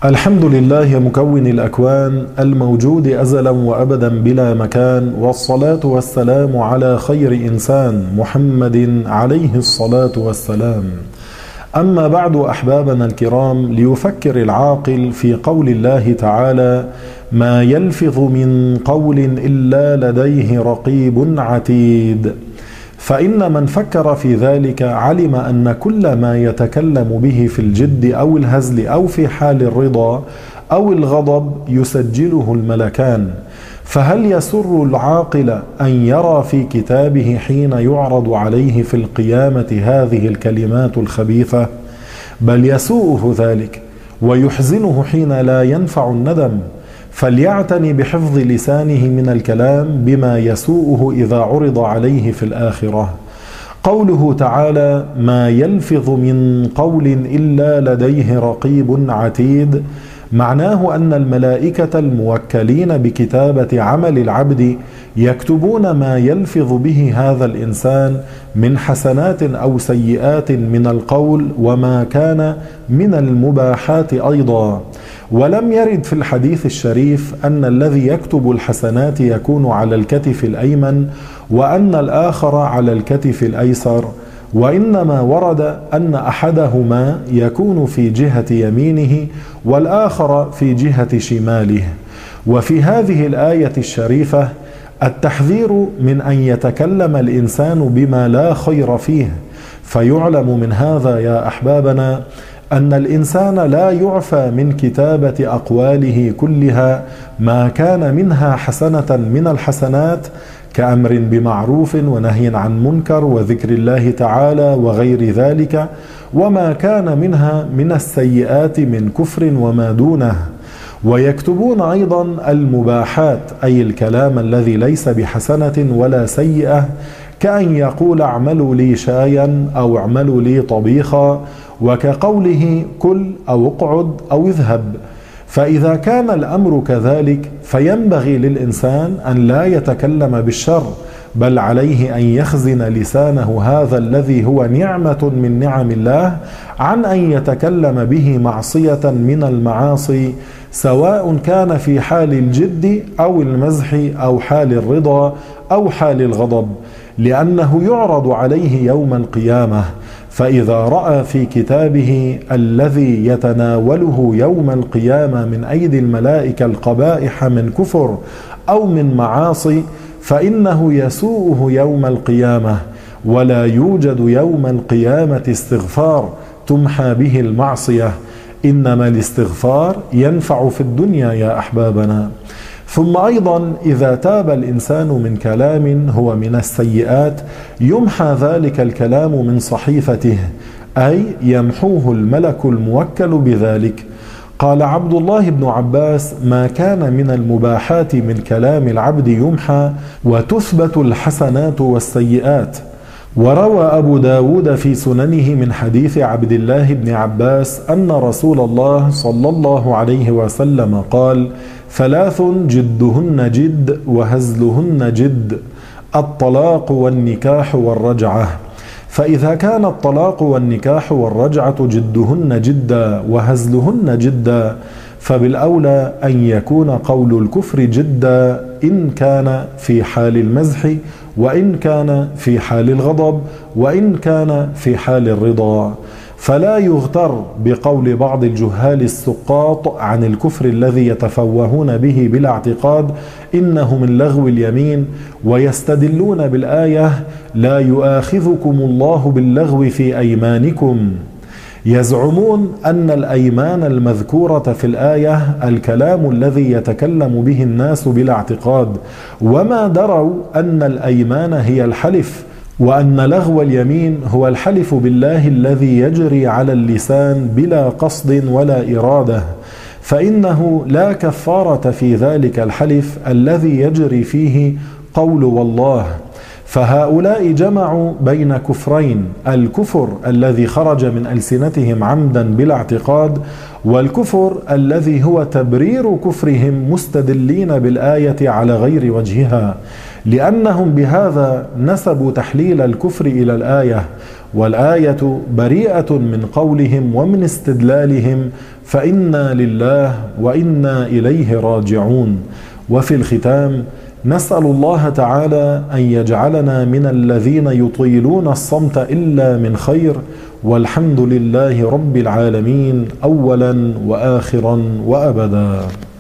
الحمد لله مكون الأكوان الموجود أزلا وأبدا بلا مكان، والصلاة والسلام على خير إنسان محمد عليه الصلاة والسلام. أما بعد أحبابنا الكرام، ليفكر العاقل في قول الله تعالى: ما يلفظ من قول إلا لديه رقيب عتيد. فإن من فكر في ذلك علم أن كل ما يتكلم به في الجد أو الهزل أو في حال الرضا أو الغضب يسجله الملكان. فهل يسر العاقل أن يرى في كتابه حين يعرض عليه في القيامة هذه الكلمات الخبيثة؟ بل يسوءه ذلك ويحزنه حين لا ينفع الندم. فليعتني بحفظ لسانه من الكلام بما يسوءه إذا عرض عليه في الآخرة. قوله تعالى: ما يلفظ من قول إلا لديه رقيب عتيد، معناه أن الملائكة الموكلين بكتابة عمل العبد يكتبون ما يلفظ به هذا الإنسان من حسنات أو سيئات من القول وما كان من المباحات أيضا. ولم يرد في الحديث الشريف أن الذي يكتب الحسنات يكون على الكتف الأيمن وأن الآخر على الكتف الأيسر، وإنما ورد أن أحدهما يكون في جهة يمينه والآخر في جهة شماله. وفي هذه الآية الشريفة التحذير من أن يتكلم الإنسان بما لا خير فيه. فيعلم من هذا يا أحبابنا أن الإنسان لا يعفى من كتابة أقواله كلها ما كان منها حسنة من الحسنات، كأمر بمعروف ونهي عن منكر وذكر الله تعالى وغير ذلك، وما كان منها من السيئات من كفر وما دونه. ويكتبون أيضا المباحات، أي الكلام الذي ليس بحسنة ولا سيئة، كأن يقول: اعملوا لي شايا أو اعملوا لي طبيخا، وكقوله: كل أو اقعد أو اذهب. فإذا كان الأمر كذلك فينبغي للإنسان أن لا يتكلم بالشر، بل عليه أن يخزن لسانه هذا الذي هو نعمة من نعم الله عن أن يتكلم به معصية من المعاصي، سواء كان في حال الجد أو المزح أو حال الرضا أو حال الغضب، لأنه يعرض عليه يوم القيامة. فإذا رأى في كتابه الذي يتناوله يوم القيامة من أيدي الملائكة القبائح من كفر أو من معاصي، فإنه يسوءه يوم القيامة، ولا يوجد يوم القيامة استغفار تمحى به المعصية، إنما الاستغفار ينفع في الدنيا يا أحبابنا. ثم أيضا إذا تاب الإنسان من كلام هو من السيئات يمحى ذلك الكلام من صحيفته، أي يمحوه الملك الموكل بذلك. قال عبد الله بن عباس: ما كان من المباحات من كلام العبد يمحى وتثبت الحسنات والسيئات. وروى أبو داود في سننه من حديث عبد الله بن عباس أن رسول الله صلى الله عليه وسلم قال: ثلاث جدهن جد وهزلهن جد: الطلاق والنكاح والرجعة. فإذا كان الطلاق والنكاح والرجعة جدهن جدا وهزلهن جدا، فبالأولى أن يكون قول الكفر جدا إن كان في حال المزح، وإن كان في حال الغضب، وإن كان في حال الرضا. فلا يغتر بقول بعض الجهال السقاط عن الكفر الذي يتفوهون به بلا اعتقاد إنه من لغو اليمين، ويستدلون بالآية: لا يؤاخذكم الله باللغو في أيمانكم. يزعمون أن الأيمان المذكورة في الآية الكلام الذي يتكلم به الناس بلا اعتقاد، وما دروا أن الأيمان هي الحلف، وأن لغو اليمين هو الحلف بالله الذي يجري على اللسان بلا قصد ولا إرادة، فإنه لا كفارة في ذلك الحلف الذي يجري فيه قول والله. فهؤلاء جمعوا بين كفرين: الكفر الذي خرج من ألسنتهم عمدا بلا اعتقاد، والكفر الذي هو تبرير كفرهم مستدلين بالآية على غير وجهها، لأنهم بهذا نسبوا تحليل الكفر إلى الآية، والآية بريئة من قولهم ومن استدلالهم، فإنا لله وإنا إليه راجعون. وفي الختام نسأل الله تعالى أن يجعلنا من الذين يطيلون الصمت إلا من خير، والحمد لله رب العالمين أولا وآخرا وأبدا.